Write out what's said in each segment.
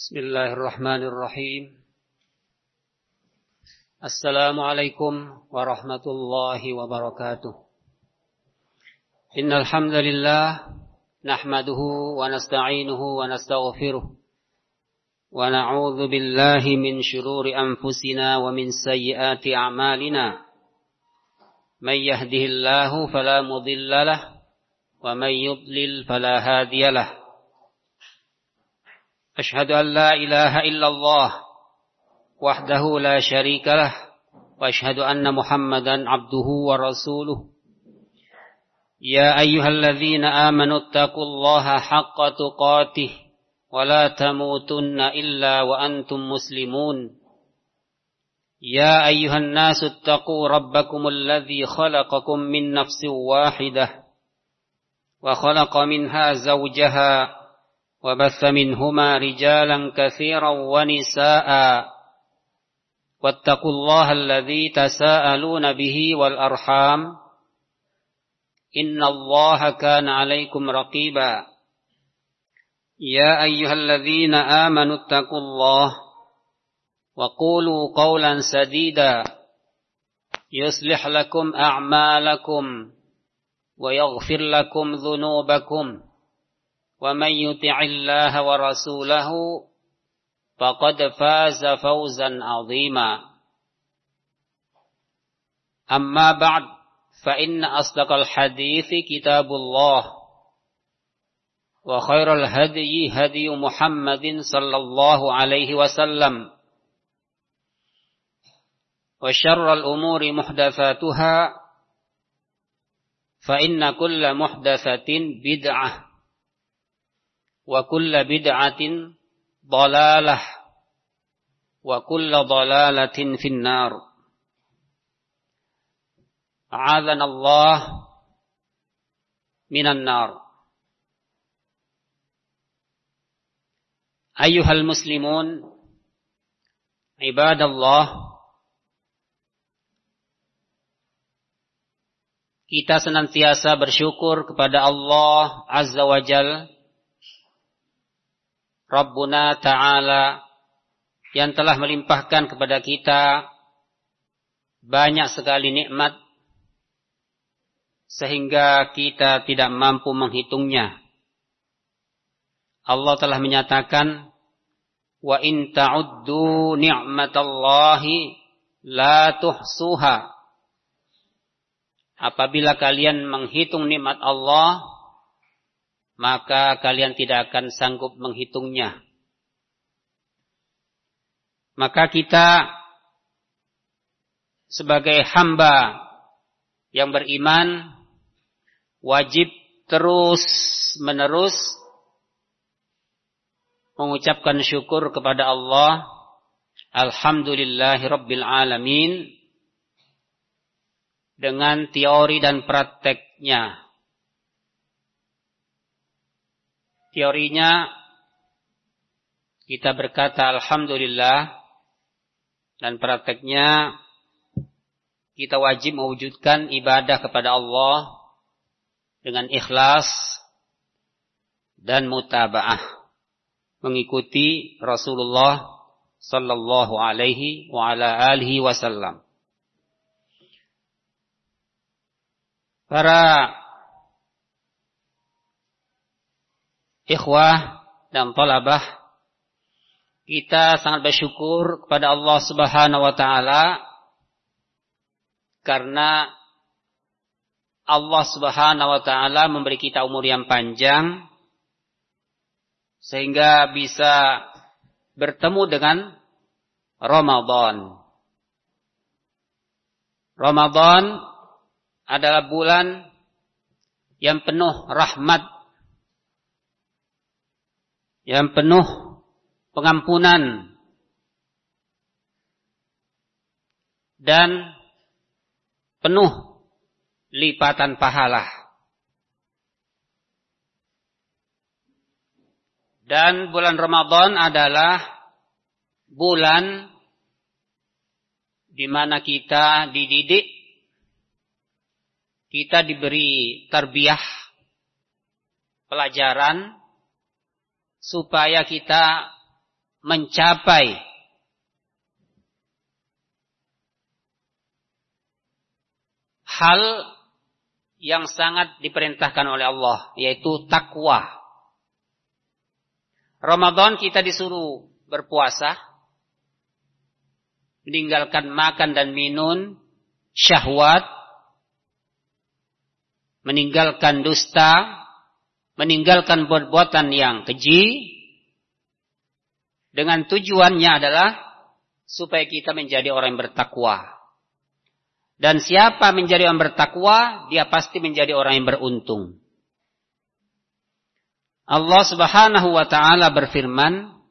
Bismillahirrahmanirrahim. Assalamualaikum warahmatullahi wabarakatuh. Innal hamdalillah nahmaduhu wa nasta'inuhu wa nastaghfiruh wa na'udzu billahi min shururi anfusina wa min sayyiati a'malina. May yahdihillahu fala mudilla lahu wa may yudlil fala hadiya lahu. Asyhadu an la ilaha illallah wahdahu la syarika lah wa asyhadu anna Muhammadan abduhu wa rasuluh. Ya ayyuhalladzina amanu taqullaha haqqa tuqatih wa la tamutunna illa wa antum muslimun. Ya ayyuhan nasu taqu rabbakumul ladzi khalaqakum min nafsin wahidah wa khalaqa minha zawjaha وبث منهما رجالا كثيرا ونساء واتقوا الله الذي تساءلون به والأرحام إن الله كان عليكم رقيبا يا أيها الذين آمنوا اتقوا الله وقولوا قولا سديدا يصلح لكم أعمالكم ويغفر لكم ذنوبكم ومن يطع الله ورسوله فقد فاز فوزا عظيما أما بعد فإن أصدق الحديث كتاب الله وخير الهدي هدي محمد صلى الله عليه وسلم وشر الأمور محدثاتها فإن كل محدثة بدعة وكل بدعة ضلالة وكل ضلالة في النار أعاذنا الله من النار. أيها المسلمون عباد الله, kita senantiasa bersyukur kepada Allah Azza wa Jalla, Rabbuna Ta'ala, yang telah melimpahkan kepada kita banyak sekali nikmat sehingga kita tidak mampu menghitungnya. Allah telah menyatakan, wa in ta'uddu ni'matallahi la tuhsuha. Apabila kalian menghitung nikmat Allah, maka kalian tidak akan sanggup menghitungnya. Maka kita sebagai hamba yang beriman wajib terus-menerus mengucapkan syukur kepada Allah. Alhamdulillahirabbil alamin, dengan teori dan prakteknya. Teorinya kita berkata alhamdulillah, dan prakteknya kita wajib mewujudkan ibadah kepada Allah dengan ikhlas dan mutaba'ah, mengikuti Rasulullah sallallahu alaihi wa ala alihi wasallam. Para ikhwah dan talabah, kita sangat bersyukur kepada Allah Subhanahu wa Ta'ala karena Allah Subhanahu wa Ta'ala memberi kita umur yang panjang sehingga bisa bertemu dengan Ramadan. Ramadan adalah bulan yang penuh rahmat, yang penuh pengampunan dan penuh lipatan pahala. Dan bulan Ramadan adalah bulan di mana kita dididik, kita diberi tarbiyah, pelajaran supaya kita mencapai hal yang sangat diperintahkan oleh Allah, yaitu takwa. Ramadan kita disuruh berpuasa, meninggalkan makan dan minum, syahwat, meninggalkan dusta, meninggalkan perbuatan yang keji, dengan tujuannya adalah supaya kita menjadi orang yang bertakwa. Dan siapa menjadi orang bertakwa, dia pasti menjadi orang yang beruntung. Allah Subhanahu wa taala berfirman,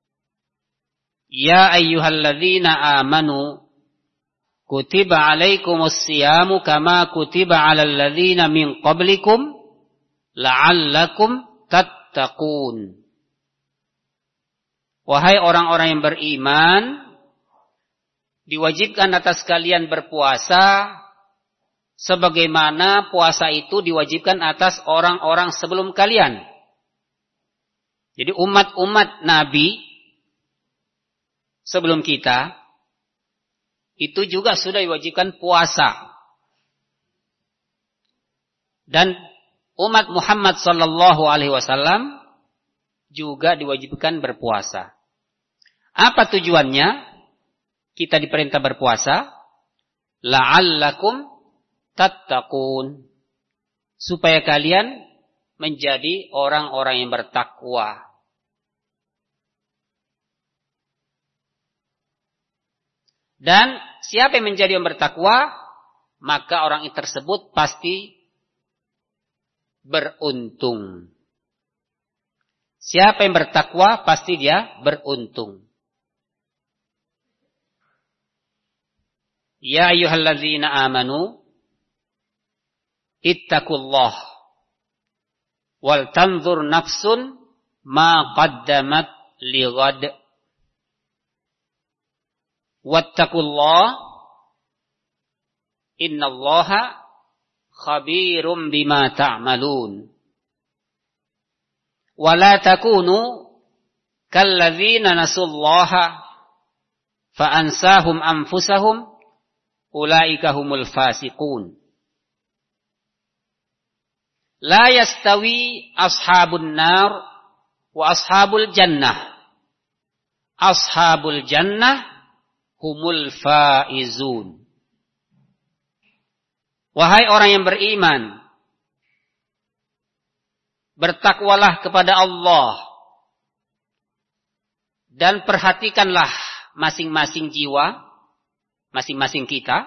"Ya ayyuhalladzina amanu kutiba 'alaikumus syiyamu kama kutiba 'alal ladzina min qablikum la'allakum tattaqun." Wahai orang-orang yang beriman, diwajibkan atas kalian berpuasa sebagaimana puasa itu diwajibkan atas orang-orang sebelum kalian. Jadi umat-umat Nabi sebelum kita itu juga sudah diwajibkan puasa. Dan umat Muhammad sallallahu alaihi wasallam juga diwajibkan berpuasa. Apa tujuannya? Kita diperintah berpuasa, la'allakum tattaqun, supaya kalian menjadi orang-orang yang bertakwa. Dan siapa yang menjadi yang bertakwa, maka orang tersebut pasti beruntung. Siapa yang bertakwa, pasti dia beruntung. Ya ayyuhalladzina amanu ittaqullah wal tanzur nafsun ma qaddamat lighad wattaqullah innallaha khabirum bima ta'malun wa la takunu kalladzina nasullaha fa ansahum anfusahum ulaika humul fasiqun. La yastawi ashabun nar wa ashabul jannah. Ashabul jannah humul faizun. Wahai orang yang beriman, bertakwalah kepada Allah dan perhatikanlah masing-masing jiwa, masing-masing kita,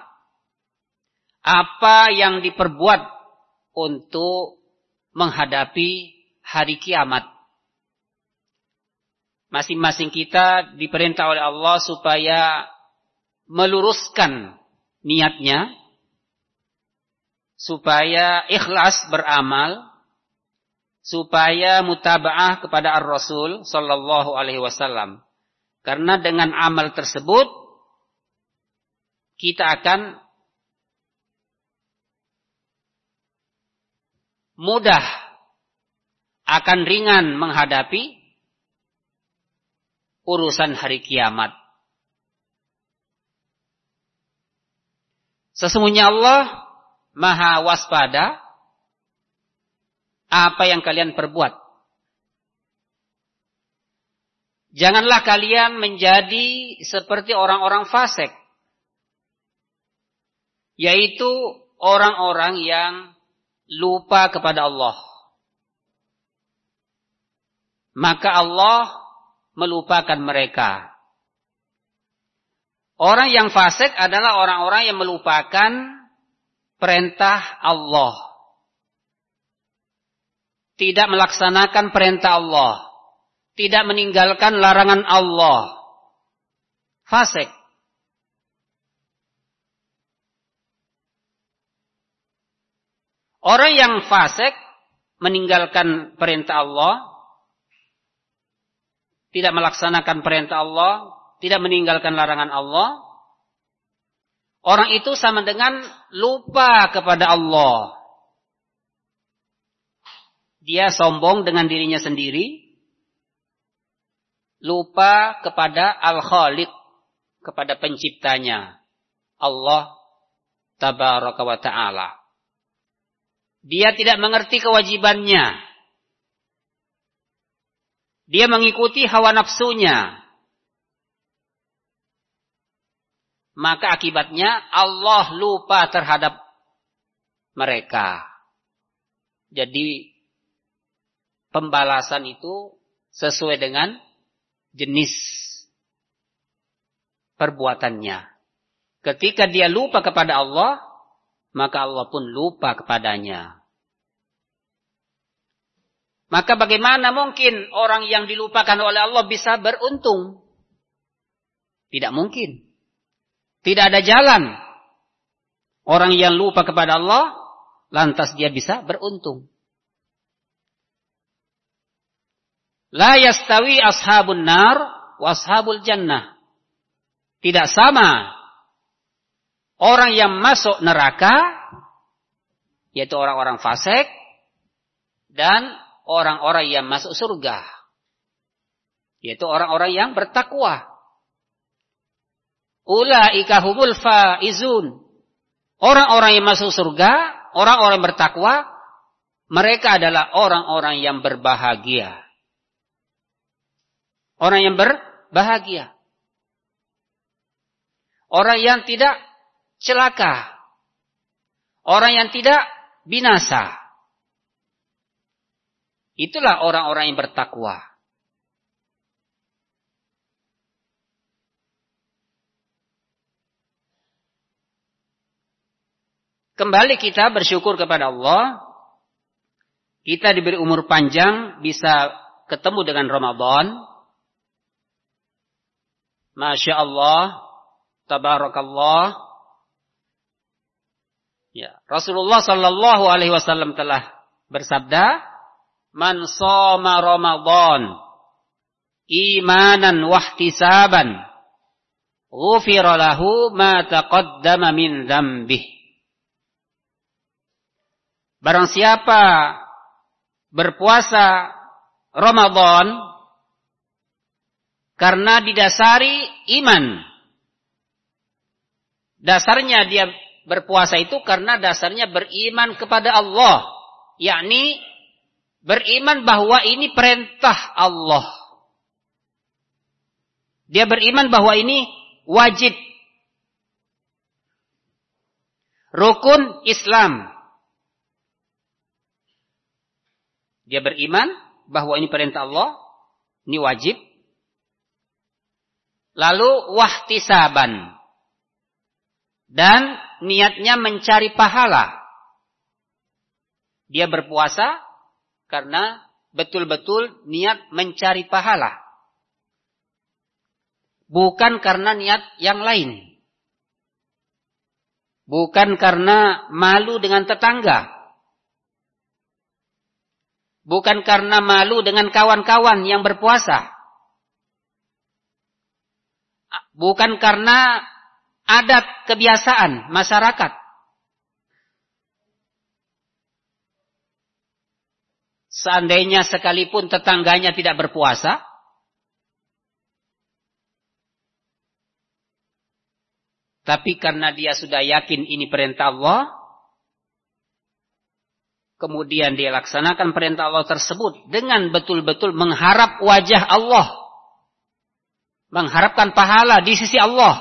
apa yang diperbuat untuk menghadapi hari kiamat. Masing-masing kita diperintah oleh Allah supaya meluruskan niatnya, supaya ikhlas beramal, supaya mutaba'ah kepada Ar-Rasul sallallahu alaihi wasallam. Karena dengan amal tersebut kita akan mudah, akan ringan menghadapi urusan hari kiamat. Sesungguhnya Allah Maha waspada apa yang kalian perbuat. Janganlah kalian menjadi seperti orang-orang fasik, yaitu orang-orang yang lupa kepada Allah. Maka Allah melupakan mereka. Orang yang fasik adalah orang-orang yang melupakan perintah Allah. Tidak melaksanakan perintah Allah. Tidak meninggalkan larangan Allah. Fasik. Orang yang fasik meninggalkan perintah Allah, tidak melaksanakan perintah Allah, tidak meninggalkan larangan Allah, orang itu sama dengan lupa kepada Allah. Dia sombong dengan dirinya sendiri, lupa kepada Al-Khaliq, kepada penciptanya, Allah Tabaraka wa Ta'ala. Dia tidak mengerti kewajibannya. Dia mengikuti hawa nafsunya. Maka akibatnya Allah lupa terhadap mereka. Jadi pembalasan itu sesuai dengan jenis perbuatannya. Ketika dia lupa kepada Allah, maka Allah pun lupa kepadanya. Maka bagaimana mungkin orang yang dilupakan oleh Allah bisa beruntung? Tidak mungkin. Tidak ada jalan. Orang yang lupa kepada Allah, lantas dia bisa beruntung. La yastawi ashabun nar wa ashabul jannah. Tidak sama orang yang masuk neraka, yaitu orang-orang fasik, dan orang-orang yang masuk surga, yaitu orang-orang yang bertakwa. Ulaika humul faizun. Orang-orang yang masuk surga, orang-orang yang bertakwa, mereka adalah orang-orang yang berbahagia. Orang yang berbahagia. Orang yang tidak celaka. Orang yang tidak binasa. Itulah orang-orang yang bertakwa. Kembali kita bersyukur kepada Allah. Kita diberi umur panjang, bisa ketemu dengan Ramadan. Masya Allah, tabarakallah. Ya, Rasulullah sallallahu alaihi wasallam telah bersabda, "Man shoma Ramadan imanan wahtisaban, ghufira lahu ma taqaddama min dzambih." Barang siapa berpuasa Ramadan karena didasari iman. Dasarnya dia berpuasa itu karena dasarnya beriman kepada Allah. Yakni beriman bahwa ini perintah Allah. Dia beriman bahwa ini wajib. Rukun Islam. Dia beriman bahwa ini perintah Allah, ini wajib. Lalu wahtisaban. Dan niatnya mencari pahala. Dia berpuasa karena betul-betul niat mencari pahala. Bukan karena niat yang lain. Bukan karena malu dengan tetangga. Bukan karena malu dengan kawan-kawan yang berpuasa. Bukan karena adat kebiasaan masyarakat. Seandainya sekalipun tetangganya tidak berpuasa, tapi karena dia sudah yakin ini perintah Allah, kemudian dia laksanakan perintah Allah tersebut dengan betul-betul mengharap wajah Allah. Mengharapkan pahala di sisi Allah.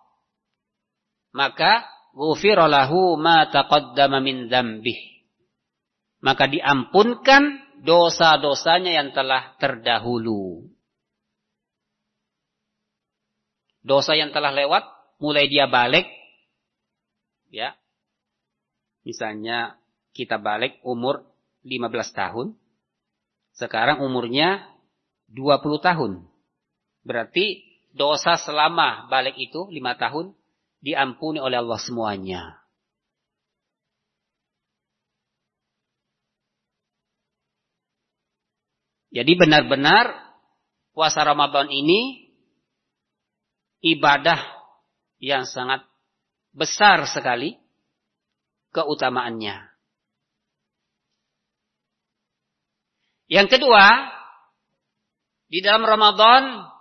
Maka ghufira lahu ma taqaddama min dzambih. Maka diampunkan dosa-dosanya yang telah terdahulu. Dosa yang telah lewat, mulai dia balik, ya. Misalnya kita balik umur 15 tahun. Sekarang umurnya 20 tahun. Berarti dosa selama balik itu 5 tahun diampuni oleh Allah semuanya. Jadi benar-benar puasa Ramadan ini ibadah yang sangat besar sekali keutamaannya. Yang kedua, di dalam Ramadan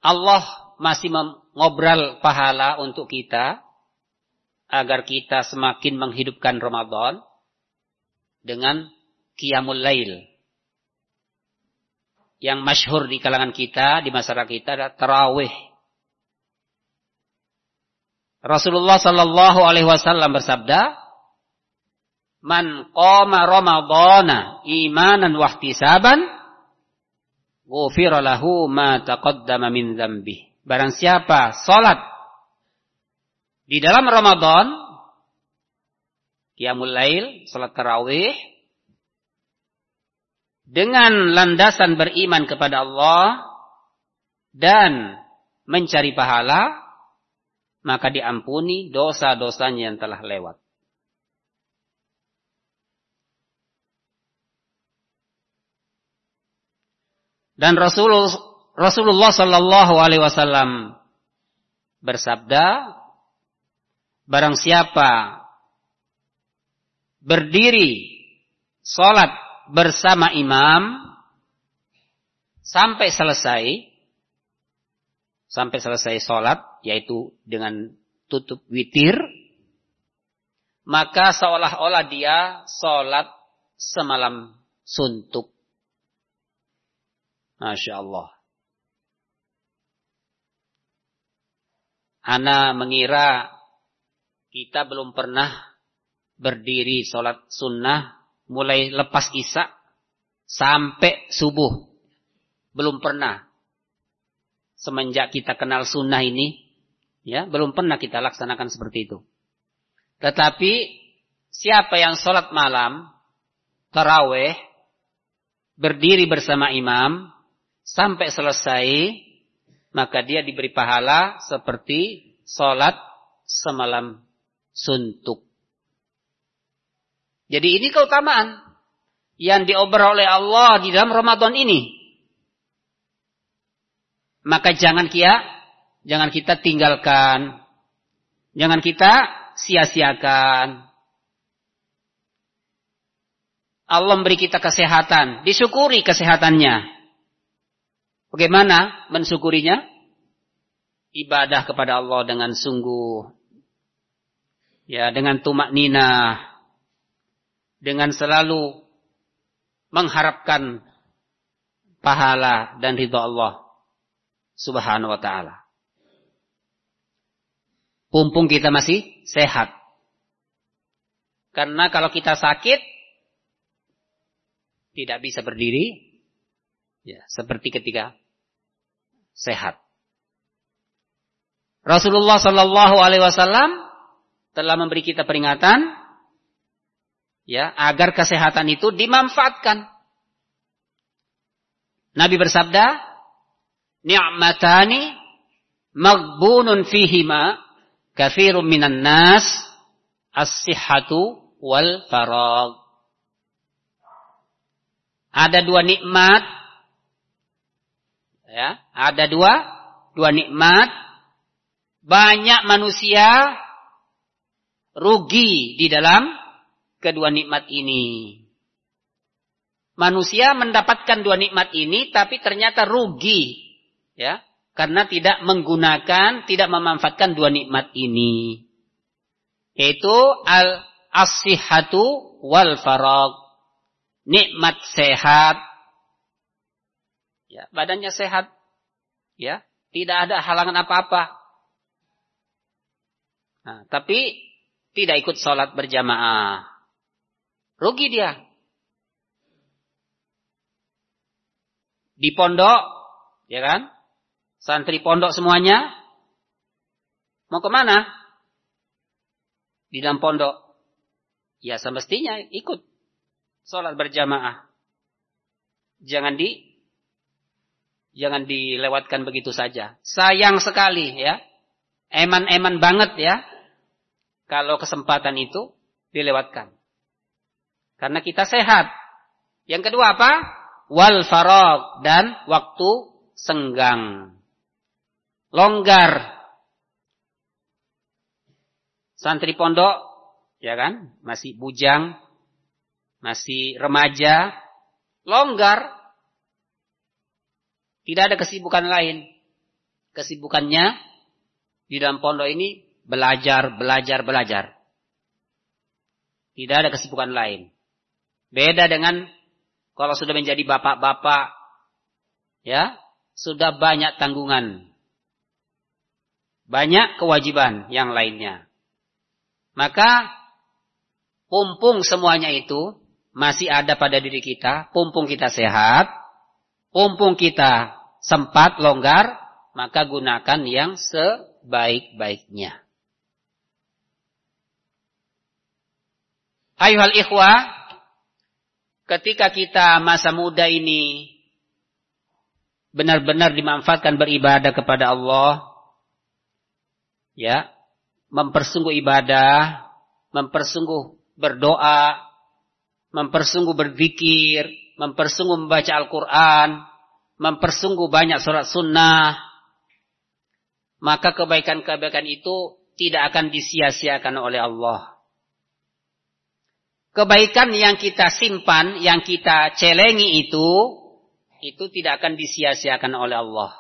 Allah masih mengobral pahala untuk kita agar kita semakin menghidupkan Ramadan dengan qiyamul lail. Yang masyhur di kalangan kita, di masyarakat kita adalah tarawih. Rasulullah sallallahu alaihi wasallam bersabda, "Man qama Ramadhana imanan wa ihtisaban, ghufira lahu ma taqaddama min dzambihi." Barang siapa salat di dalam Ramadan, qiyamul lail, salat tarawih, dengan landasan beriman kepada Allah dan mencari pahala, maka diampuni dosa-dosanya yang telah lewat. Dan Rasulullah sallallahu alaihi wasallam bersabda, barang siapa berdiri salat bersama imam sampai selesai salat, yaitu dengan tutup witir, maka seolah-olah dia salat semalam suntuk. Masya Allah. Ana mengira kita belum pernah berdiri salat sunnah mulai lepas isya sampai subuh. Belum pernah. Semenjak kita kenal sunnah ini, ya, belum pernah kita laksanakan seperti itu. Tetapi siapa yang salat malam, tarawih, berdiri bersama imam sampai selesai, maka dia diberi pahala seperti salat semalam suntuk. Jadi ini keutamaan yang diobrol oleh Allah di dalam Ramadan ini. Maka jangan kita tinggalkan. Jangan kita sia-siakan. Allah memberi kita kesehatan. Disyukuri kesehatannya. Bagaimana mensyukurinya? Ibadah kepada Allah dengan sungguh. Ya, dengan tumakninah. Dengan selalu mengharapkan pahala dan ridha Allah Subhanahu wa ta'ala. Pumpung kita masih sehat. Karena kalau kita sakit, tidak bisa berdiri, ya, seperti ketika sehat. Rasulullah sallallahu alaihi wasallam telah memberi kita peringatan, ya, agar kesehatan itu dimanfaatkan. Nabi bersabda, "Ni'matani maghbunun fihima katsirun minan nas, as-sihhatu wal faragh." Ada dua nikmat, ya, ada dua nikmat. Banyak manusia rugi di dalam kedua nikmat ini. Manusia mendapatkan dua nikmat ini, tapi ternyata rugi, ya, karena tidak menggunakan, tidak memanfaatkan dua nikmat ini. Yaitu as-sihhatu wal faragh. Nikmat sehat, ya, badannya sehat, ya, tidak ada halangan apa-apa. Nah, tapi tidak ikut sholat berjamaah, rugi dia. Di pondok, ya kan, santri pondok semuanya, mau kemana? Di dalam pondok, ya semestinya ikut sholat berjamaah. Jangan dilewatkan begitu saja. Sayang sekali, ya. Eman-eman banget, ya, kalau kesempatan itu dilewatkan. Karena kita sehat. Yang kedua apa? Wal faragh, dan waktu senggang. Longgar. Santri pondok, ya kan, masih bujang, masih remaja, longgar. Tidak ada kesibukan lain. kesibukannya di dalam pondok ini belajar. Tidak ada kesibukan lain. Beda dengan kalau sudah menjadi bapak-bapak, ya, sudah banyak tanggungan. Banyak kewajiban yang lainnya. Maka pumpung semuanya itu masih ada pada diri kita, pumpung kita sehat, pumpung kita sempat longgar, maka gunakan yang sebaik-baiknya. Ayuhal ikhwah, ketika kita masa muda ini benar-benar dimanfaatkan beribadah kepada Allah, ya, mempersungguh ibadah, mempersungguh berdoa, mempersungguh berzikir, mempersungguh membaca Al-Quran, mempersungguh banyak surat sunnah, maka kebaikan-kebaikan itu tidak akan disia-siakan oleh Allah. Kebaikan yang kita simpan, yang kita celengi itu tidak akan disia-siakan oleh Allah.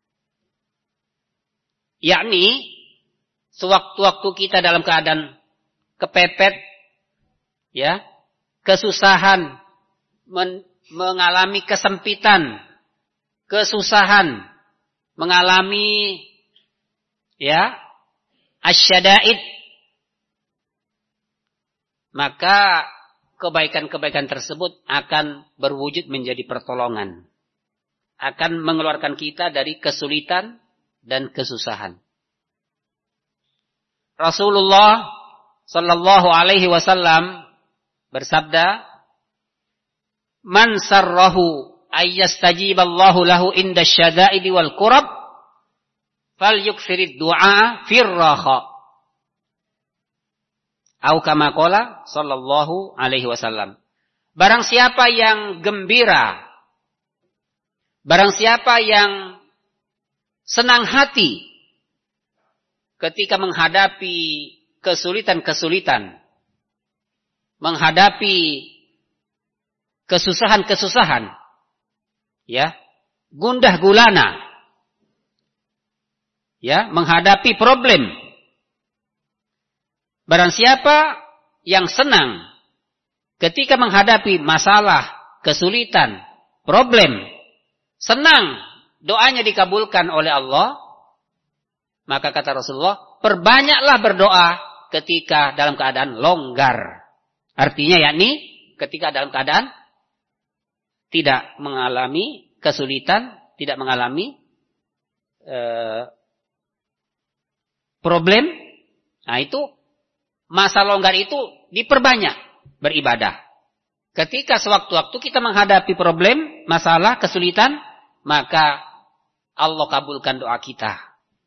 Yakni, sewaktu-waktu kita dalam keadaan kepepet, ya, kesusahan, mengalami kesempitan, kesusahan, mengalami, ya, asyada'id, maka kebaikan-kebaikan tersebut akan berwujud menjadi pertolongan. Akan mengeluarkan kita dari kesulitan dan kesusahan. Rasulullah sallallahu alaihi wasallam bersabda, "Man sarrahu ayyastajiballahu lahu inda syada'idi wal kurab, falyuktsirid du'a firraha." Au kama qala sallallahu alaihi wasallam. Barang siapa yang gembira, barang siapa yang senang hati ketika menghadapi kesulitan-kesulitan, menghadapi kesusahan-kesusahan, ya, gundah gulana, ya, menghadapi problem. Barang siapa yang senang ketika menghadapi masalah, kesulitan, problem, senang doanya dikabulkan oleh Allah, maka kata Rasulullah, perbanyaklah berdoa ketika dalam keadaan longgar. Artinya yakni ketika dalam keadaan tidak mengalami kesulitan, tidak mengalami problem. Nah itu, masa longgar itu diperbanyak beribadah. Ketika sewaktu-waktu kita menghadapi problem, masalah, kesulitan, maka Allah kabulkan doa kita.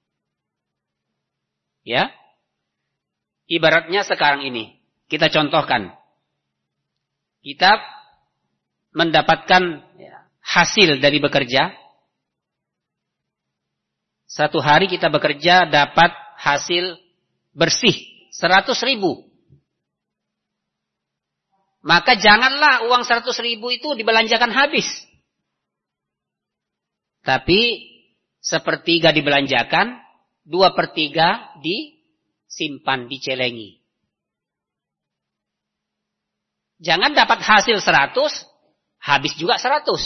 Ya, ibaratnya sekarang ini, kita contohkan. Kita mendapatkan hasil dari bekerja. Satu hari kita bekerja dapat hasil bersih 100.000. Maka janganlah uang 100.000 itu dibelanjakan habis. Tapi sepertiga dibelanjakan, 2/3 disimpan, dicelengi. Jangan dapat hasil 100, habis juga 100.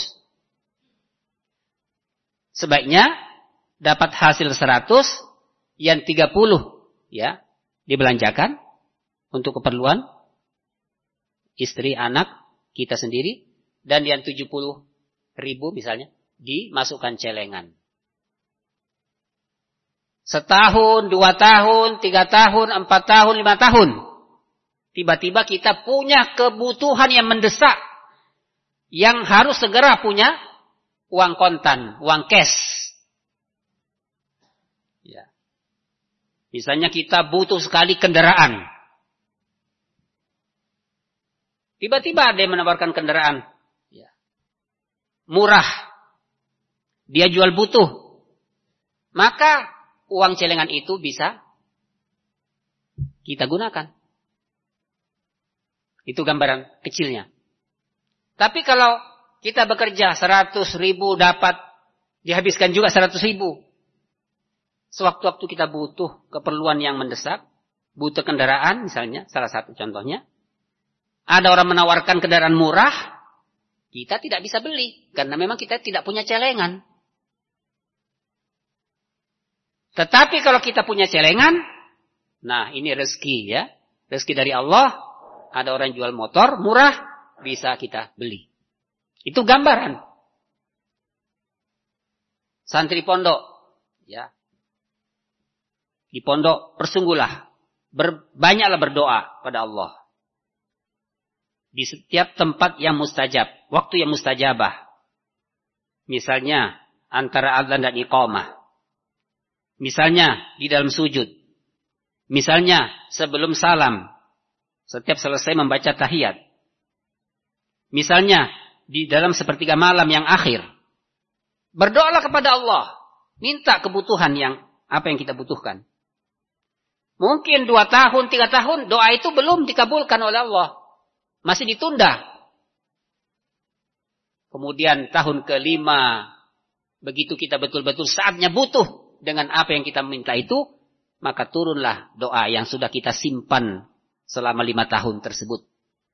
Sebaiknya dapat hasil 100, yang 30 ya dibelanjakan untuk keperluan istri, anak, kita sendiri, dan yang 70.000 misalnya dimasukkan celengan. Setahun, 2 tahun, 3 tahun, 4 tahun, 5 tahun. Tiba-tiba kita punya kebutuhan yang mendesak. Yang harus segera punya uang kontan, uang cash. Ya. Misalnya kita butuh sekali kendaraan. Tiba-tiba ada yang menawarkan kendaraan. Ya. Murah. Dia jual butuh. Maka uang celengan itu bisa kita gunakan. Itu gambaran kecilnya. Tapi kalau kita bekerja 100.000 dapat dihabiskan juga 100.000. Sewaktu-waktu kita butuh keperluan yang mendesak, butuh kendaraan misalnya, salah satu contohnya. Ada orang menawarkan kendaraan murah, kita tidak bisa beli. Karena memang kita tidak punya celengan. Tetapi kalau kita punya celengan, nah ini rezeki ya. Rezeki dari Allah, ada orang jual motor murah, bisa kita beli. Itu gambaran. Santri pondok, ya. Di pondok persungguhlah, banyaklah berdoa pada Allah. Di setiap tempat yang mustajab, waktu yang mustajabah. Misalnya antara azan dan iqamah. Misalnya di dalam sujud. Misalnya sebelum salam. Setiap selesai membaca tahiyat. Misalnya di dalam sepertiga malam yang akhir. Berdoalah kepada Allah. Minta kebutuhan apa yang kita butuhkan. Mungkin 2 tahun, 3 tahun doa itu belum dikabulkan oleh Allah. Masih ditunda. Kemudian tahun ke-5. Begitu kita betul-betul saatnya butuh. Dengan apa yang kita minta itu, maka turunlah doa yang sudah kita simpan selama 5 tahun tersebut.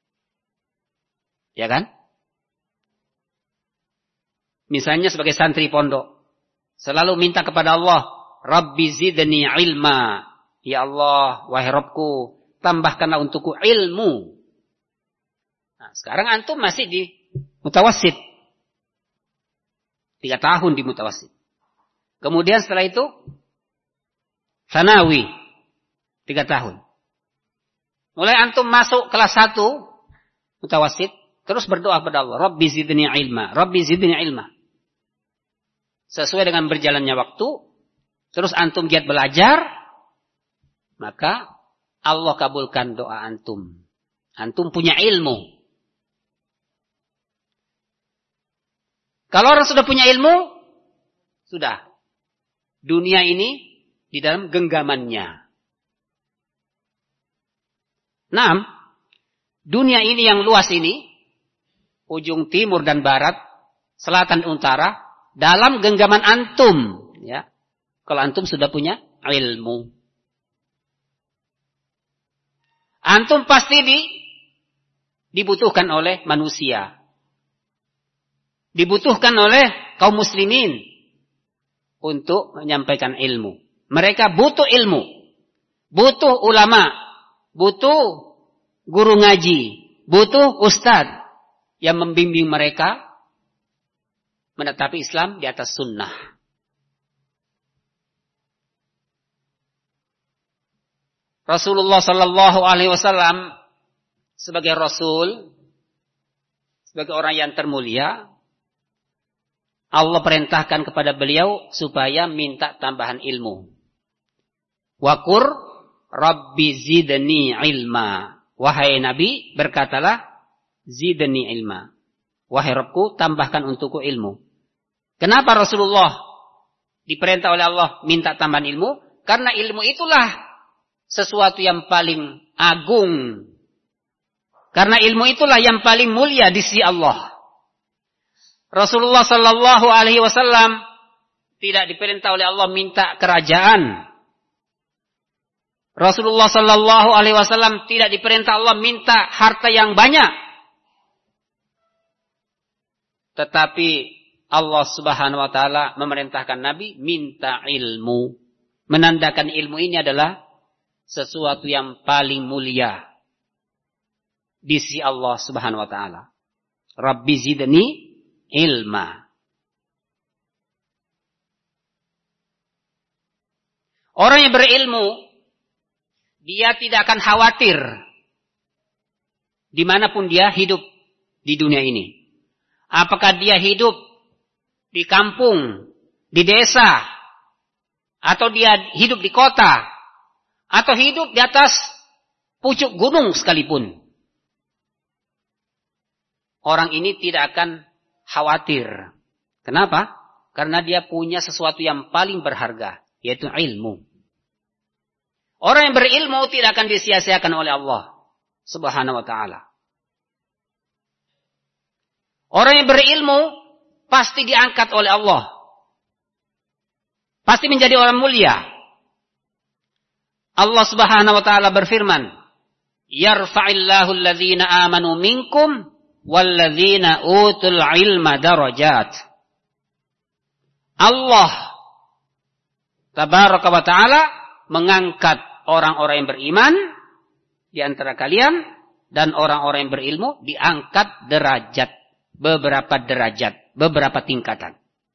Ya kan? Misalnya sebagai santri pondok, selalu minta kepada Allah, Rabbi zidni ilma. Ya Allah, wahai Rabbku, tambahkanlah untukku ilmu. Nah, sekarang antum masih di mutawassit. 3 tahun di mutawassit. Kemudian setelah itu Sanawi 3 tahun. Mulai antum masuk kelas 1 mutawassit, terus berdoa kepada Allah, Rabbi zidni ilma, Rabbi zidni ilma. Sesuai dengan berjalannya waktu, terus antum giat belajar, maka Allah kabulkan doa antum. Antum punya ilmu. Kalau orang sudah punya ilmu, sudah. Dunia ini di dalam genggamannya. Nah, dunia ini yang luas ini, ujung timur dan barat, selatan dan utara, dalam genggaman antum. Ya, kalau antum sudah punya ilmu. Antum pasti dibutuhkan oleh manusia. Dibutuhkan oleh kaum muslimin. Untuk menyampaikan ilmu. Mereka butuh ilmu. Butuh ulama. Butuh guru ngaji. Butuh ustadz. Yang membimbing mereka. Menetapi Islam di atas sunnah. Rasulullah sallallahu alaihi wasallam. Sebagai Rasul. Sebagai orang yang termulia. Allah perintahkan kepada beliau supaya minta tambahan ilmu. Waqur Rabbi zidni ilma. Wahai Nabi, berkatalah zidni ilma. Wahai Rabbku, tambahkan untukku ilmu. Kenapa Rasulullah diperintah oleh Allah minta tambahan ilmu? Karena ilmu itulah sesuatu yang paling agung. Karena ilmu itulah yang paling mulia di sisi Allah. Rasulullah sallallahu alaihi wasallam tidak diperintah oleh Allah minta kerajaan. Rasulullah sallallahu alaihi wasallam tidak diperintah Allah minta harta yang banyak. Tetapi Allah Subhanahu wa taala memerintahkan Nabi minta ilmu. Menandakan ilmu ini adalah sesuatu yang paling mulia di sisi Allah Subhanahu wa taala. Rabbi zidni ilma. Orang yang berilmu, dia tidak akan khawatir dimanapun dia hidup di dunia ini. Apakah dia hidup di kampung, di desa, atau dia hidup di kota, atau hidup di atas pucuk gunung sekalipun. Orang ini tidak akan khawatir. Kenapa? Karena dia punya sesuatu yang paling berharga, yaitu ilmu. Orang yang berilmu tidak akan disia-siakan oleh Allah Subhanahu wa ta'ala. Orang yang berilmu pasti diangkat oleh Allah. pasti menjadi orang mulia. Allah Subhanahu wa taala berfirman, "Yarfa'illahu alladhina amanu minkum walladzina utul ilma darajat." Allah Tabaraka wa taala mengangkat orang-orang yang beriman di antara kalian dan orang-orang yang berilmu diangkat derajat, beberapa tingkatan.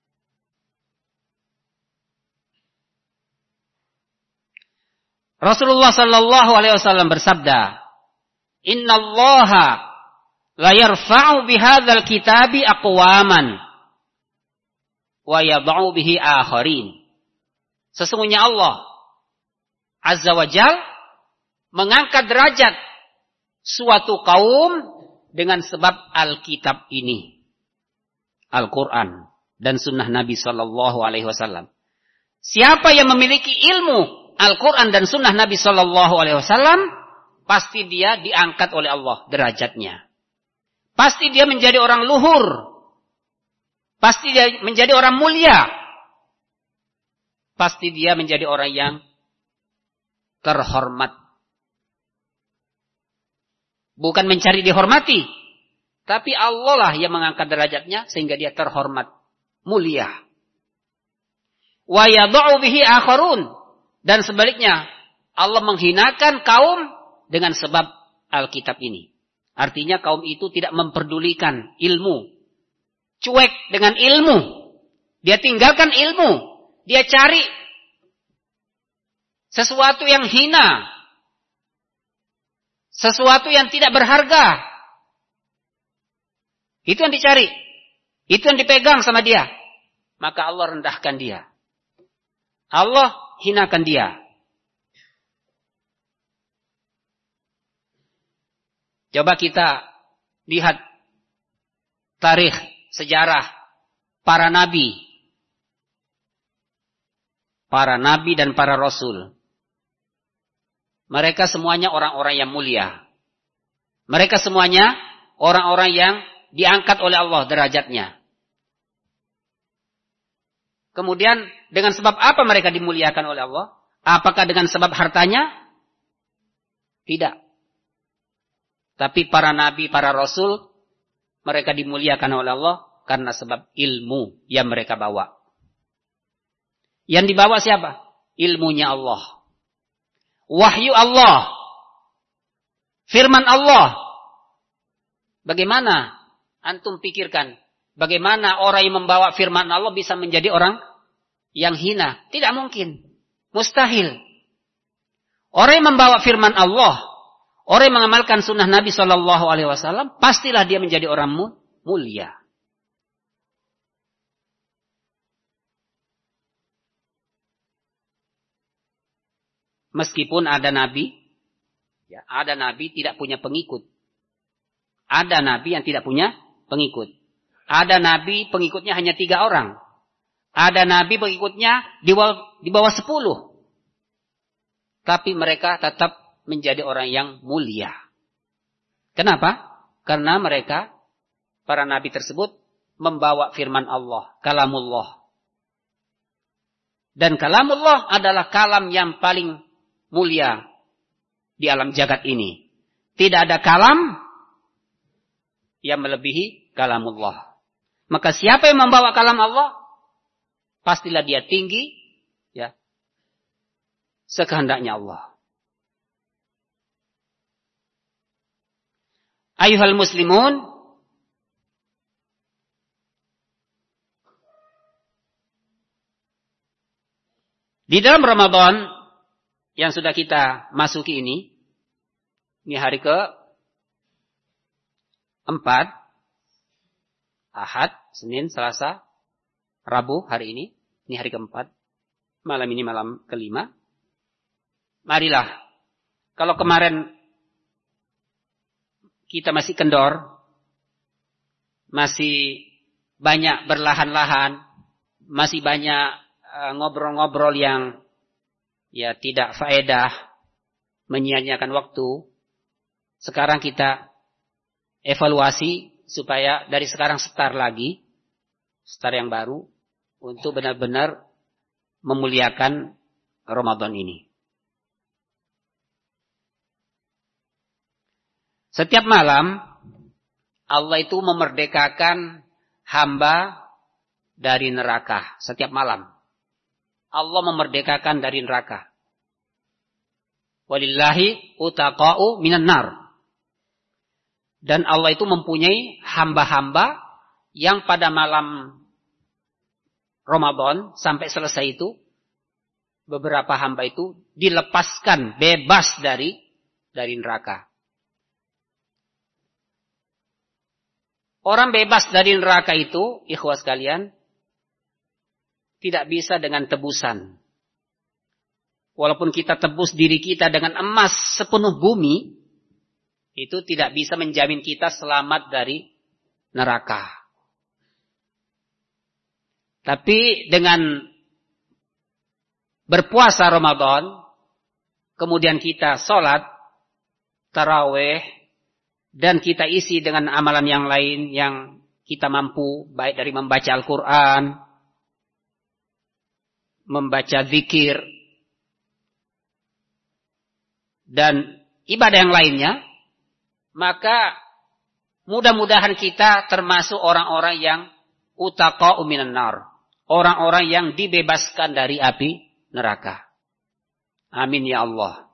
Rasulullah sallallahu alaihi wasallam bersabda, "Innallaha la yarfa'u bihadzal kitabi aqwaman wa yad'u bihi akharin." Sesungguhnya Allah Azza wa Jalla mengangkat derajat suatu kaum dengan sebab Alkitab ini, Al-Quran dan Sunnah Nabi Sallallahu Alaihi Wasallam. Siapa yang memiliki ilmu Al-Quran dan Sunnah Nabi Sallallahu Alaihi Wasallam, pasti dia diangkat oleh Allah derajatnya. Pasti dia menjadi orang luhur. Pasti dia menjadi orang mulia. Pasti dia menjadi orang yang terhormat. Bukan mencari dihormati, tapi Allah lah yang mengangkat derajatnya sehingga dia terhormat, mulia. Wa yad'u bihi akharun, dan sebaliknya Allah menghinakan kaum dengan sebab Alkitab ini. Artinya kaum itu tidak memperdulikan ilmu, cuek dengan ilmu. Dia tinggalkan ilmu. Dia cari sesuatu yang hina, sesuatu yang tidak berharga. Itu yang dicari. Itu yang dipegang sama dia. Maka Allah rendahkan dia. Allah hinakan dia. Coba kita lihat tarikh, sejarah para nabi. Para nabi dan para rasul. Mereka semuanya orang-orang yang mulia. Mereka semuanya orang-orang yang diangkat oleh Allah derajatnya. Kemudian dengan sebab apa mereka dimuliakan oleh Allah? Apakah dengan sebab hartanya? Tidak. Tapi para nabi, para rasul, mereka dimuliakan oleh Allah karena sebab ilmu yang mereka bawa. Yang dibawa siapa? Ilmunya Allah. Wahyu Allah. Firman Allah. Bagaimana antum pikirkan? Bagaimana orang yang membawa firman Allah bisa menjadi orang yang hina? Tidak mungkin. Mustahil. Orang yang membawa firman Allah, orang yang mengamalkan sunnah Nabi SAW, pastilah dia menjadi orang mulia. Meskipun ada nabi, ya, ada nabi tidak punya pengikut. Ada nabi yang tidak punya pengikut. Ada nabi pengikutnya hanya 3 orang. Ada nabi pengikutnya di bawah 10. Tapi mereka tetap menjadi orang yang mulia. Kenapa? Karena mereka, para nabi tersebut, membawa firman Allah, kalamullah. Dan kalamullah adalah kalam yang paling mulia di alam jagat ini. Tidak ada kalam yang melebihi kalamullah. Maka siapa yang membawa kalam Allah, pastilah dia tinggi, ya, sekehendaknya Allah. Ayuhal muslimun, di dalam Ramadan yang sudah kita masuki ini hari ke-4, Ahad, Senin, Selasa, Rabu hari ini hari ke-4, malam ini malam ke-5. Marilah, kalau kemarin kita masih kendor, masih banyak berlahan-lahan, masih banyak ngobrol-ngobrol yang ya tidak faedah, menyia-nyiakan waktu. Sekarang kita evaluasi supaya dari sekarang start lagi, start yang baru, untuk benar-benar memuliakan Ramadan ini. Setiap malam Allah itu memerdekakan hamba dari neraka. Setiap malam Allah memerdekakan dari neraka. Walillahi utaqa'u minan nar. Dan Allah itu mempunyai hamba-hamba yang pada malam Ramadan sampai selesai itu, beberapa hamba itu dilepaskan bebas dari neraka. Orang bebas dari neraka itu, ikhwas sekalian, tidak bisa dengan tebusan. Walaupun kita tebus diri kita dengan emas sepenuh bumi, itu tidak bisa menjamin kita selamat dari neraka. Tapi dengan berpuasa Ramadan, kemudian kita sholat, tarawih, dan kita isi dengan amalan yang lain yang kita mampu, baik dari membaca Al-Quran, membaca zikir, dan ibadah yang lainnya, maka mudah-mudahan kita termasuk orang-orang yang utaqa'u minan nar, orang-orang yang dibebaskan dari api neraka. Amin ya Allah.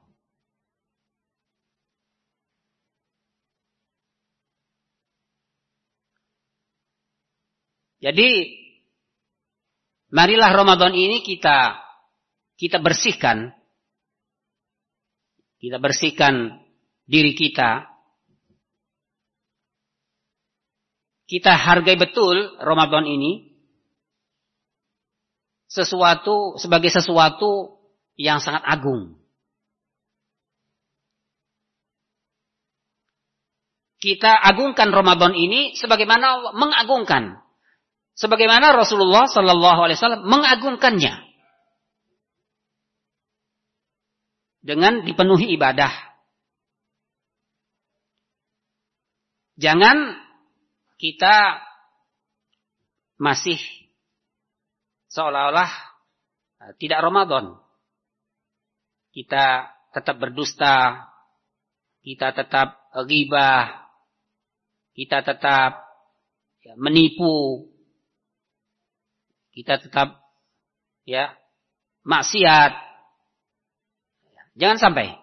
Jadi marilah Ramadan ini kita bersihkan. Kita bersihkan diri kita. Kita hargai betul Ramadan ini sebagai sesuatu yang sangat agung. Kita agungkan Ramadan ini sebagaimana Allah mengagungkan. Sebagaimana Rasulullah sallallahu alaihi wasallam mengagungkannya. Dengan dipenuhi ibadah. Jangan kita masih seolah-olah tidak Ramadan. Kita tetap berdusta, kita tetap ghibah, kita tetap menipu, kita tetap maksiat. Jangan sampai.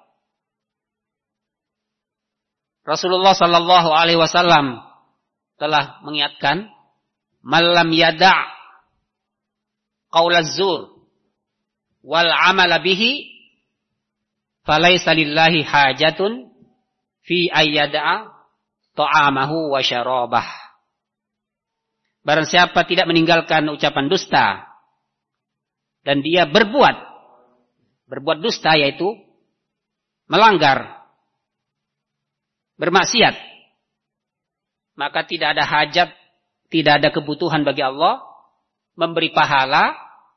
Rasulullah sallallahu alaihi wasallam telah mengingatkan, "Man yada' qaulaz zur wal 'amala bihi falaysa lillahi hajatun fi ayyada'a ta'amahu wa syarabah." Barang siapa tidak meninggalkan ucapan dusta dan dia berbuat dusta, yaitu melanggar, bermaksiat, maka tidak ada hajat, tidak ada kebutuhan bagi Allah memberi pahala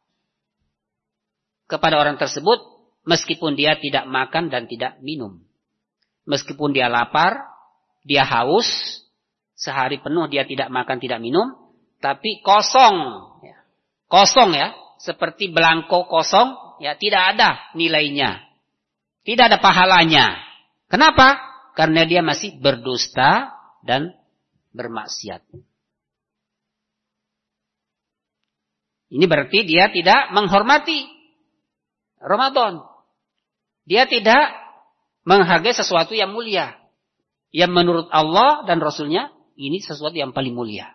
kepada orang tersebut meskipun dia tidak makan dan tidak minum. Meskipun dia lapar, dia haus, sehari penuh dia tidak makan, tidak minum, tapi kosong ya, seperti belangko kosong, ya tidak ada nilainya, tidak ada pahalanya. Kenapa? Karena dia masih berdusta dan bermaksiat. Ini berarti dia tidak menghormati Ramadan. Dia tidak menghargai sesuatu yang mulia, yang menurut Allah dan Rasulnya ini sesuatu yang paling mulia.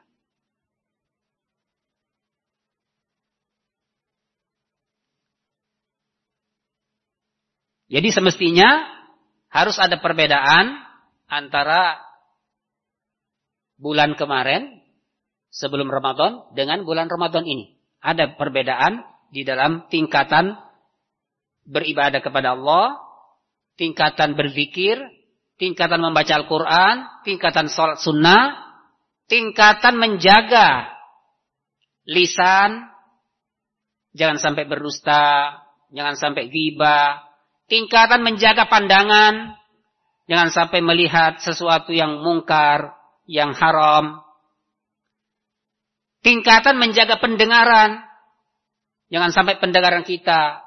Jadi semestinya harus ada perbedaan antara bulan kemarin sebelum Ramadan dengan bulan Ramadan ini. Ada perbedaan di dalam tingkatan beribadah kepada Allah, tingkatan berzikir, tingkatan membaca Al-Quran, tingkatan sholat sunnah, tingkatan menjaga lisan, jangan sampai berdusta, jangan sampai ghibah, tingkatan menjaga pandangan, jangan sampai melihat sesuatu yang mungkar, yang haram. Tingkatan menjaga pendengaran, Jangan sampai pendengaran kita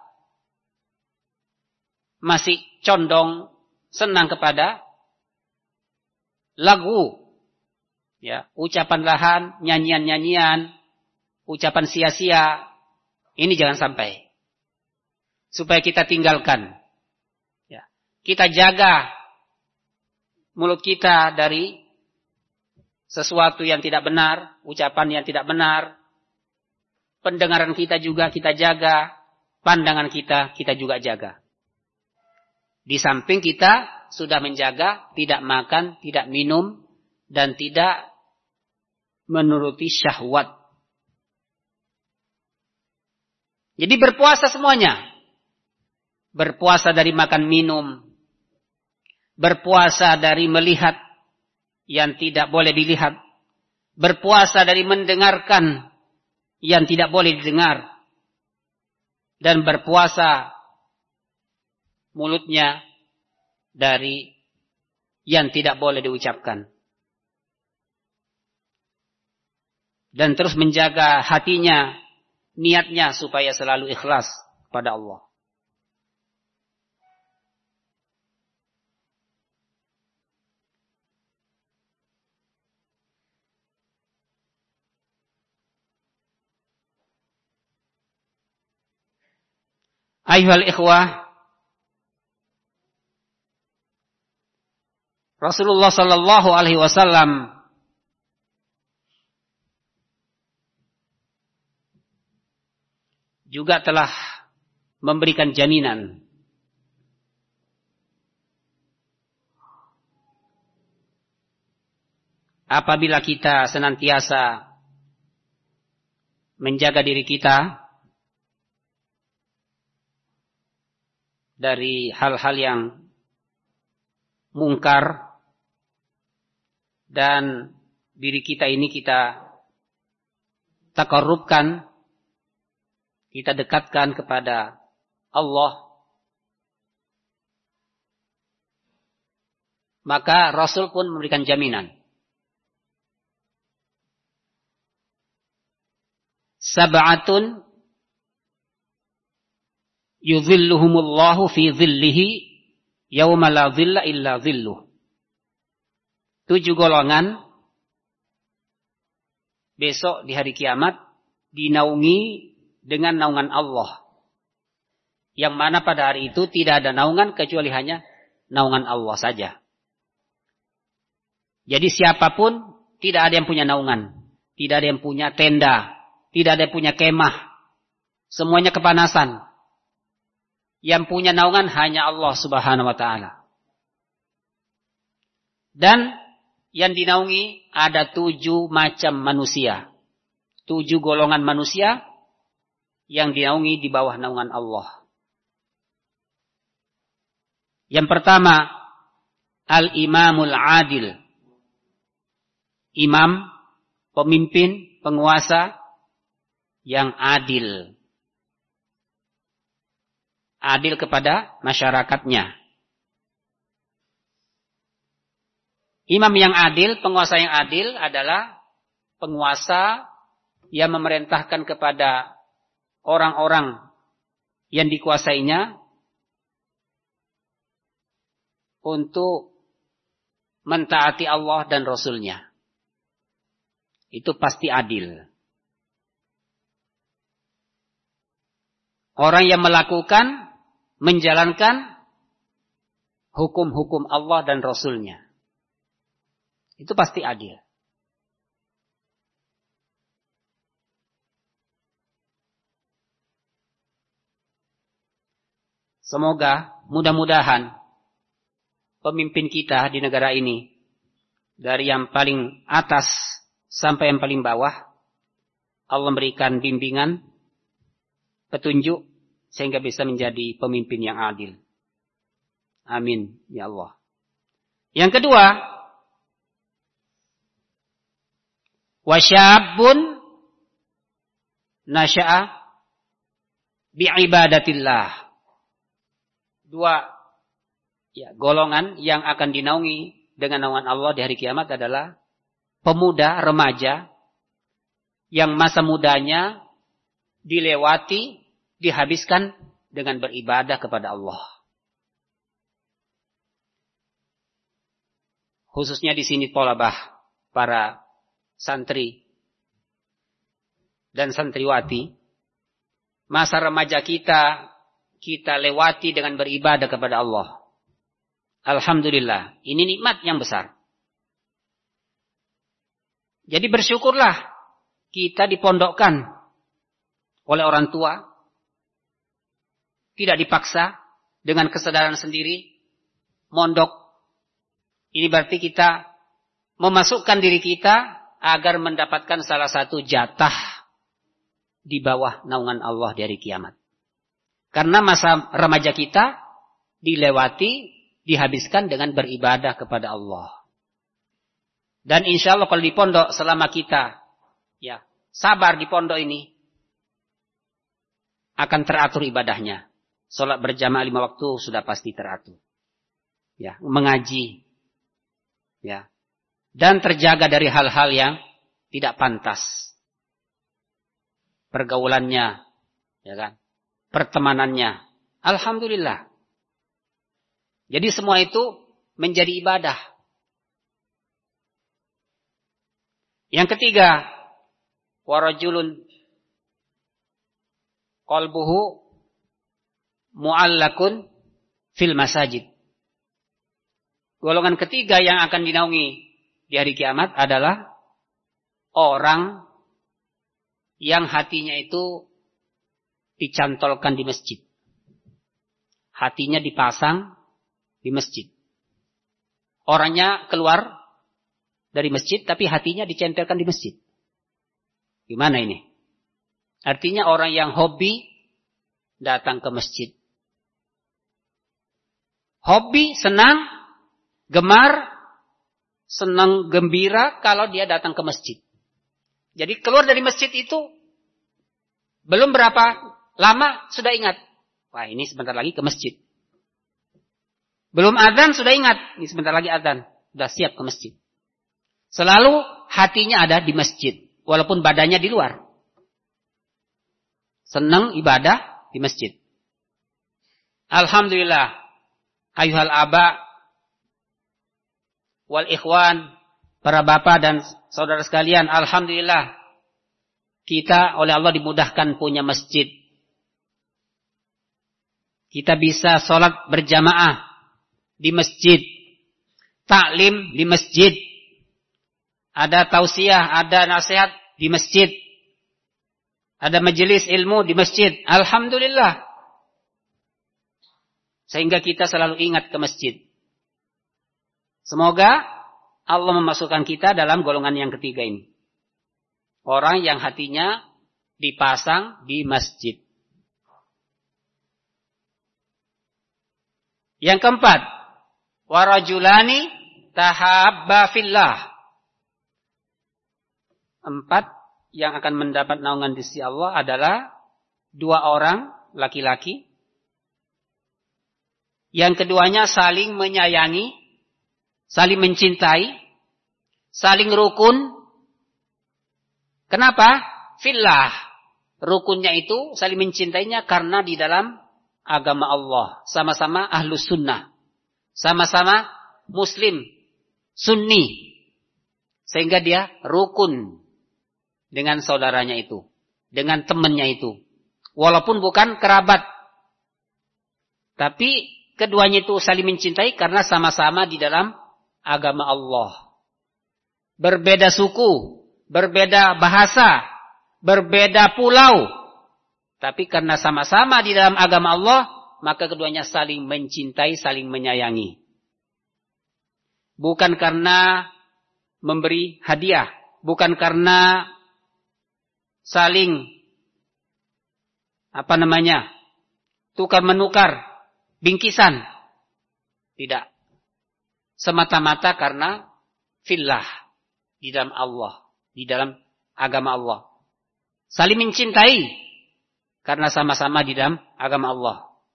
masih condong senang kepada lagu, ya, ucapan lahan, nyanyian-nyanyian, ucapan sia-sia. Ini jangan sampai. Supaya kita tinggalkan. Ya. Kita jaga mulut kita dari sesuatu yang tidak benar, ucapan yang tidak benar. Pendengaran kita juga kita jaga, pandangan kita juga jaga. Di samping kita sudah menjaga tidak makan, tidak minum, dan tidak menuruti syahwat. Jadi berpuasa semuanya. Berpuasa dari makan minum. Berpuasa dari melihat yang tidak boleh dilihat. Berpuasa dari mendengarkan yang tidak boleh didengar. Dan berpuasa mulutnya dari yang tidak boleh diucapkan. Dan terus menjaga hatinya, niatnya supaya selalu ikhlas kepada Allah. Ayuhal ikhwah, Rasulullah sallallahu alaihi wasallam juga telah memberikan jaminan apabila kita senantiasa menjaga diri kita dari hal-hal yang mungkar dan diri kita ini kita takarrubkan, kita dekatkan kepada Allah, maka Rasul pun memberikan jaminan. Sab'atun yudhilluhumullahu fi dhillihi yauma la dhilla illa dhilluh. 7 golongan besok di hari kiamat dinaungi dengan naungan Allah. Yang mana pada hari itu tidak ada naungan kecuali hanya naungan Allah saja. Jadi siapapun tidak ada yang punya naungan. Tidak ada yang punya tenda. Tidak ada yang punya kemah. Semuanya kepanasan. Yang punya naungan hanya Allah subhanahu wa ta'ala. Dan yang dinaungi ada 7 macam manusia. 7 golongan manusia yang dinaungi di bawah naungan Allah. Yang pertama, al-imamul adil. Imam, pemimpin, penguasa yang adil. Adil kepada masyarakatnya. Imam yang adil, penguasa yang adil adalah penguasa yang memerintahkan kepada orang-orang yang dikuasainya untuk mentaati Allah dan Rasul-Nya. Itu pasti adil. Orang yang melakukan, menjalankan hukum-hukum Allah dan Rasul-Nya. Itu pasti adil. Semoga, mudah-mudahan pemimpin kita di negara ini, dari yang paling atas sampai yang paling bawah, Allah memberikan bimbingan, petunjuk, sehingga bisa menjadi pemimpin yang adil. Amin, ya Allah. Yang kedua, wasyabun nasya'a bi'ibadatillah. 2 golongan yang akan dinaungi dengan naungan Allah di hari kiamat adalah pemuda, remaja, yang masa mudanya dilewati, dihabiskan dengan beribadah kepada Allah. Khususnya di sini tolabah, para santri dan santriwati, masa remaja kita lewati dengan beribadah kepada Allah. Alhamdulillah, ini nikmat yang besar. Jadi bersyukurlah kita dipondokkan oleh orang tua, tidak dipaksa, dengan kesadaran sendiri, mondok. Ini berarti kita memasukkan diri kita agar mendapatkan salah satu jatah di bawah naungan Allah di hari kiamat. Karena masa remaja kita dilewati, dihabiskan dengan beribadah kepada Allah. Dan insya Allah kalau di pondok selama kita sabar di pondok ini, akan teratur ibadahnya. Sholat berjamaah 5 waktu sudah pasti teratur. Mengaji. Dan terjaga dari hal-hal yang tidak pantas. Pergaulannya, pertemanannya. Alhamdulillah. Jadi semua itu menjadi ibadah. Yang ketiga, warajulun qalbuhu mu'allakun fil masajid. Golongan ketiga yang akan dinaungi di hari kiamat adalah orang yang hatinya itu dicantolkan di masjid. Hatinya dipasang di masjid. Orangnya keluar dari masjid tapi hatinya dicentolkan di masjid. Gimana ini? Artinya orang yang hobi datang ke masjid. Hobi, senang, gemar, senang, gembira kalau dia datang ke masjid. Jadi keluar dari masjid itu belum berapa lama sudah ingat. Wah, ini sebentar lagi ke masjid. Belum adzan sudah ingat. Ini sebentar lagi adzan. Sudah siap ke masjid. Selalu hatinya ada di masjid. Walaupun badannya di luar. Senang ibadah di masjid. Alhamdulillah. Ayuhal aba wal ikhwan, para bapak dan saudara sekalian, alhamdulillah kita oleh Allah dimudahkan punya masjid. Kita bisa sholat berjamaah di masjid, taklim di masjid, ada tausiah, ada nasihat di masjid, ada majelis ilmu di masjid. Alhamdulillah. Sehingga kita selalu ingat ke masjid. Semoga Allah memasukkan kita dalam golongan yang ketiga ini. Orang yang hatinya dipasang di masjid. Yang keempat, warajulani tahabba fillah. 4 yang akan mendapat naungan di sisi Allah adalah 2 orang laki-laki. Yang keduanya saling menyayangi, saling mencintai, saling rukun. Kenapa? Fillah. Rukunnya itu saling mencintainya karena di dalam agama Allah. Sama-sama ahlus sunnah. Sama-sama muslim, sunni. Sehingga dia rukun dengan saudaranya itu. Dengan temannya itu. Walaupun bukan kerabat. Tapi keduanya itu saling mencintai karena sama-sama di dalam agama Allah. Berbeda suku, berbeda bahasa, berbeda pulau. Tapi karena sama-sama di dalam agama Allah, maka keduanya saling mencintai, saling menyayangi. Bukan karena memberi hadiah, bukan karena saling tukar menukar bingkisan. Tidak. Semata-mata karena fillah. Di dalam Allah. Di dalam agama Allah. Saling mencintai. Karena sama-sama di dalam agama Allah.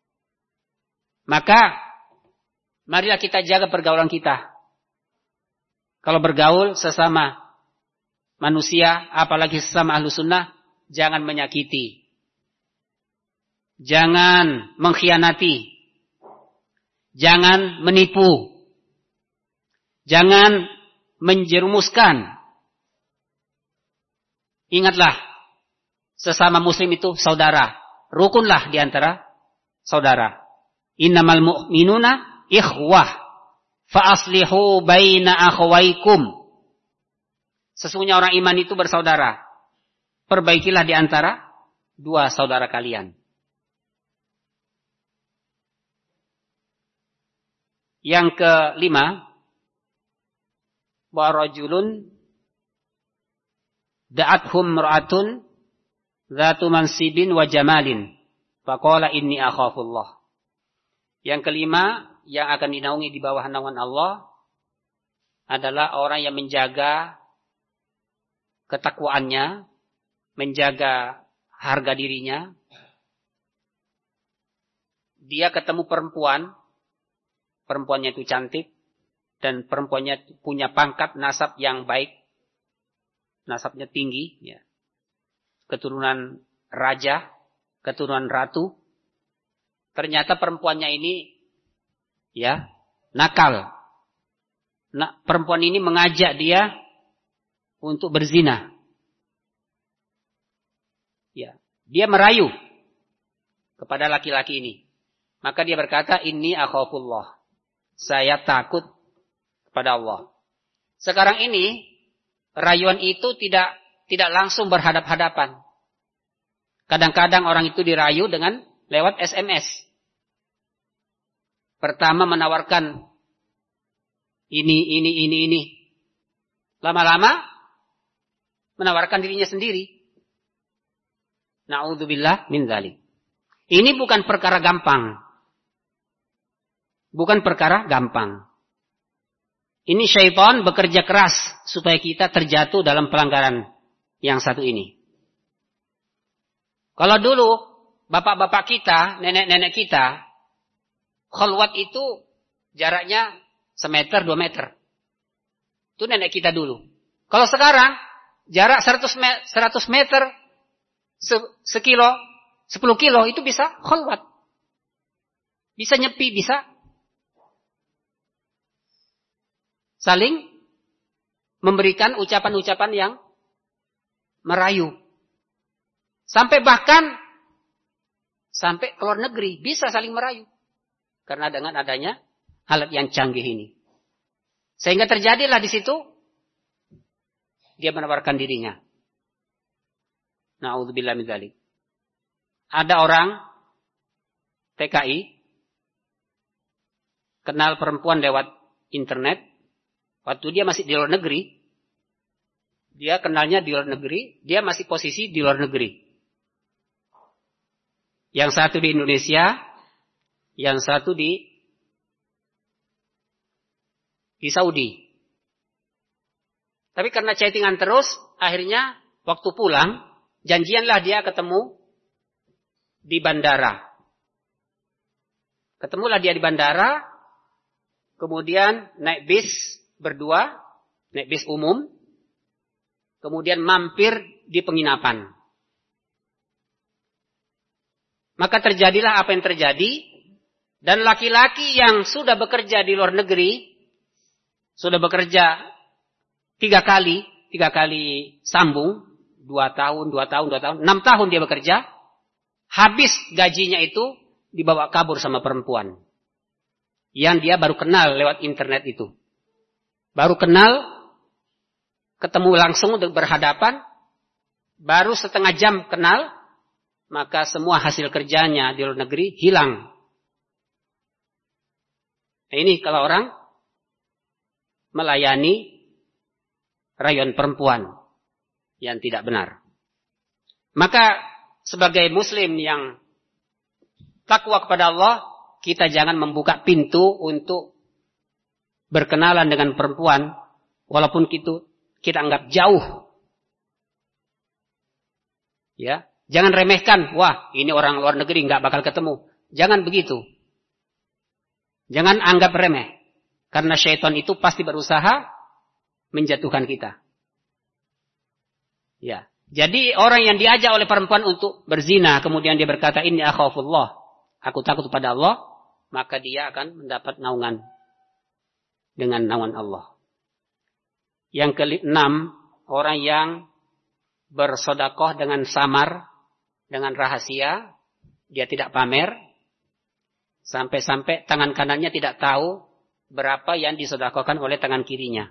Maka, marilah kita jaga pergaulan kita. Kalau bergaul sesama manusia, apalagi sesama ahlu sunnah, jangan menyakiti. Jangan mengkhianati. Jangan menipu. Jangan menjerumuskan. Ingatlah, sesama muslim itu saudara. Rukunlah di antara saudara. Innamal mu'minuna ikhwah. Fa'aslihu baina akhwaikum. Sesungguhnya orang iman itu bersaudara. Perbaikilah di antara dua saudara kalian. Yang kelima, bahwa rajulun da'athum ra'atun dzatu mansibin wa jamalin faqala inni akhafullah. Yang kelima yang akan dinaungi di bawah naungan Allah adalah orang yang menjaga ketakwaannya, menjaga harga dirinya. Dia ketemu perempuannya itu cantik, dan perempuannya punya pangkat nasab yang baik, nasabnya tinggi, ya. Keturunan raja, keturunan ratu. Ternyata perempuannya ini, ya, nakal. Nah, perempuan ini mengajak dia untuk berzina. Ya, dia merayu kepada laki-laki ini. Maka dia berkata, inni akhafullah. Saya takut kepada Allah. Sekarang ini rayuan itu tidak langsung berhadap-hadapan. Kadang-kadang orang itu dirayu dengan lewat SMS. Pertama menawarkan ini. Lama-lama menawarkan dirinya sendiri. Na'udzubillah min dzalik. Ini bukan perkara gampang. Bukan perkara gampang. Ini syaitan bekerja keras supaya kita terjatuh dalam pelanggaran yang satu ini. Kalau dulu bapak-bapak kita, nenek-nenek kita, khalwat itu jaraknya 1 meter, 2 meter. Itu nenek kita dulu. Kalau sekarang jarak 100 meter, sekilo, 10 kilo itu bisa khalwat. Bisa nyepi, bisa saling memberikan ucapan-ucapan yang merayu. Sampai keluar negeri bisa saling merayu. Karena dengan adanya alat yang canggih ini. Sehingga terjadilah di situ dia menawarkan dirinya. Na'udzubillah min dzalik. Ada orang TKI kenal perempuan lewat internet. Waktu dia masih di luar negeri, dia kenalnya di luar negeri, dia masih posisi di luar negeri. Yang satu di Indonesia, yang satu di Saudi. Tapi karena chattingan terus, akhirnya waktu pulang, janjianlah dia ketemu di bandara. Ketemulah dia di bandara, kemudian naik bis berdua, naik bis umum, kemudian mampir di penginapan. Maka terjadilah apa yang terjadi, dan laki-laki yang sudah bekerja di luar negeri, sudah bekerja 3 kali sambung, 2 tahun, 6 tahun dia bekerja, habis gajinya itu dibawa kabur sama perempuan. Yang dia baru kenal lewat internet itu. Baru kenal, ketemu langsung untuk berhadapan, baru setengah jam kenal, maka semua hasil kerjanya di luar negeri hilang. Nah, ini kalau orang melayani rayuan perempuan yang tidak benar. Maka sebagai muslim yang takwa kepada Allah, kita jangan membuka pintu untuk berkenalan dengan perempuan, walaupun kita anggap jauh. Ya, jangan remehkan, wah ini orang luar negeri nggak bakal ketemu. Jangan begitu. Jangan anggap remeh, karena syaitan itu pasti berusaha menjatuhkan kita. Ya, Jadi orang yang diajak oleh perempuan untuk berzina, kemudian dia berkata, inni akhafullah, aku takut kepada Allah, maka dia akan mendapat naungan dengan naungan Allah. Yang keenam, orang yang bersedekah dengan samar, dengan rahasia, dia tidak pamer, sampai-sampai tangan kanannya tidak tahu berapa yang disedekahkan oleh tangan kirinya.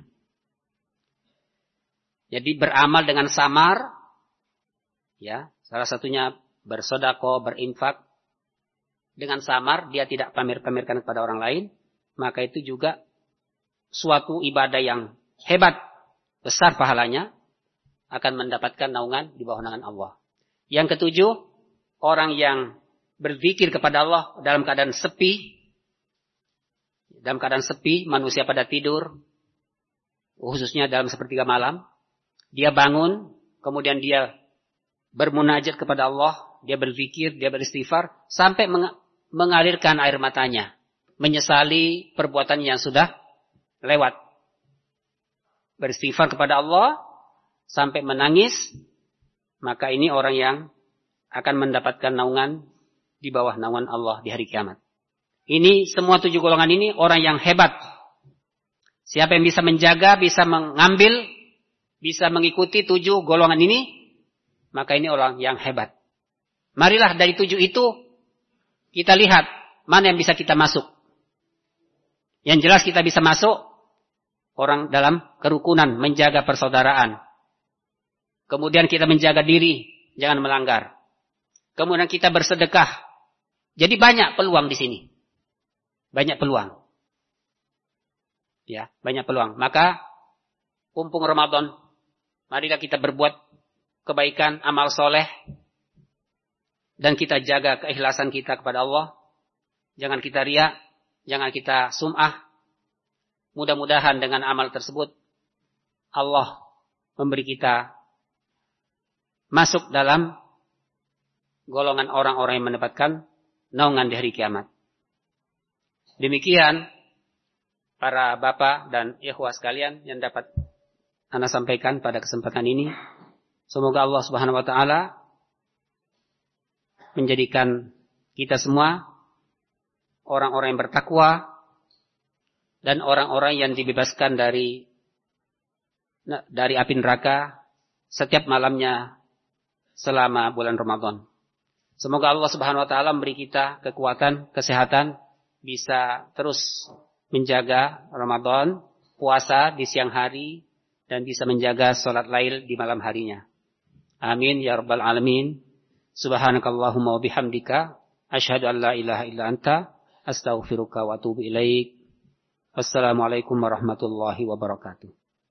Jadi beramal dengan samar, ya, salah satunya bersedekah, berinfak dengan samar, dia tidak pamer-pamerkan kepada orang lain, maka itu juga suatu ibadah yang hebat, besar pahalanya, akan mendapatkan naungan di bawah naungan Allah. Yang ketujuh, orang yang berzikir kepada Allah dalam keadaan sepi. Dalam keadaan sepi, manusia pada tidur, khususnya dalam sepertiga malam. Dia bangun, kemudian dia bermunajat kepada Allah, dia berzikir, dia beristighfar, sampai mengalirkan air matanya, menyesali perbuatan yang sudah lewat. Beristighfar kepada Allah, sampai menangis, maka ini orang yang akan mendapatkan naungan di bawah naungan Allah di hari kiamat. Ini semua 7 golongan ini orang yang hebat. Siapa yang bisa menjaga, bisa mengambil, bisa mengikuti 7 golongan ini, maka ini orang yang hebat. Marilah dari 7 itu kita lihat mana yang bisa kita masuk. Yang jelas kita bisa masuk orang dalam kerukunan, menjaga persaudaraan. Kemudian kita menjaga diri, jangan melanggar. Kemudian kita bersedekah. Jadi banyak peluang di sini. Banyak peluang. Ya, banyak peluang. Maka mumpung Ramadan, marilah kita berbuat kebaikan, amal soleh, dan kita jaga keikhlasan kita kepada Allah. Jangan kita riya, jangan kita sum'ah. Mudah-mudahan dengan amal tersebut Allah memberi kita masuk dalam golongan orang-orang yang mendapatkan naungan di hari kiamat. Demikian para bapak dan ikhwah sekalian yang dapat Ana sampaikan pada kesempatan ini. Semoga Allah Subhanahu wa taala menjadikan kita semua orang-orang yang bertakwa dan orang-orang yang dibebaskan dari api neraka setiap malamnya selama bulan Ramadan. Semoga Allah Subhanahu wa taala memberi kita kekuatan, kesehatan, bisa terus menjaga Ramadan, puasa di siang hari, dan bisa menjaga salat lail di malam harinya. Amin ya rabbal alamin. Subhanakallahumma wa bihamdika asyhadu an la ilaha illa anta astaghfiruka wa atubu ilaik. Wassalamualaikum warahmatullahi wabarakatuh.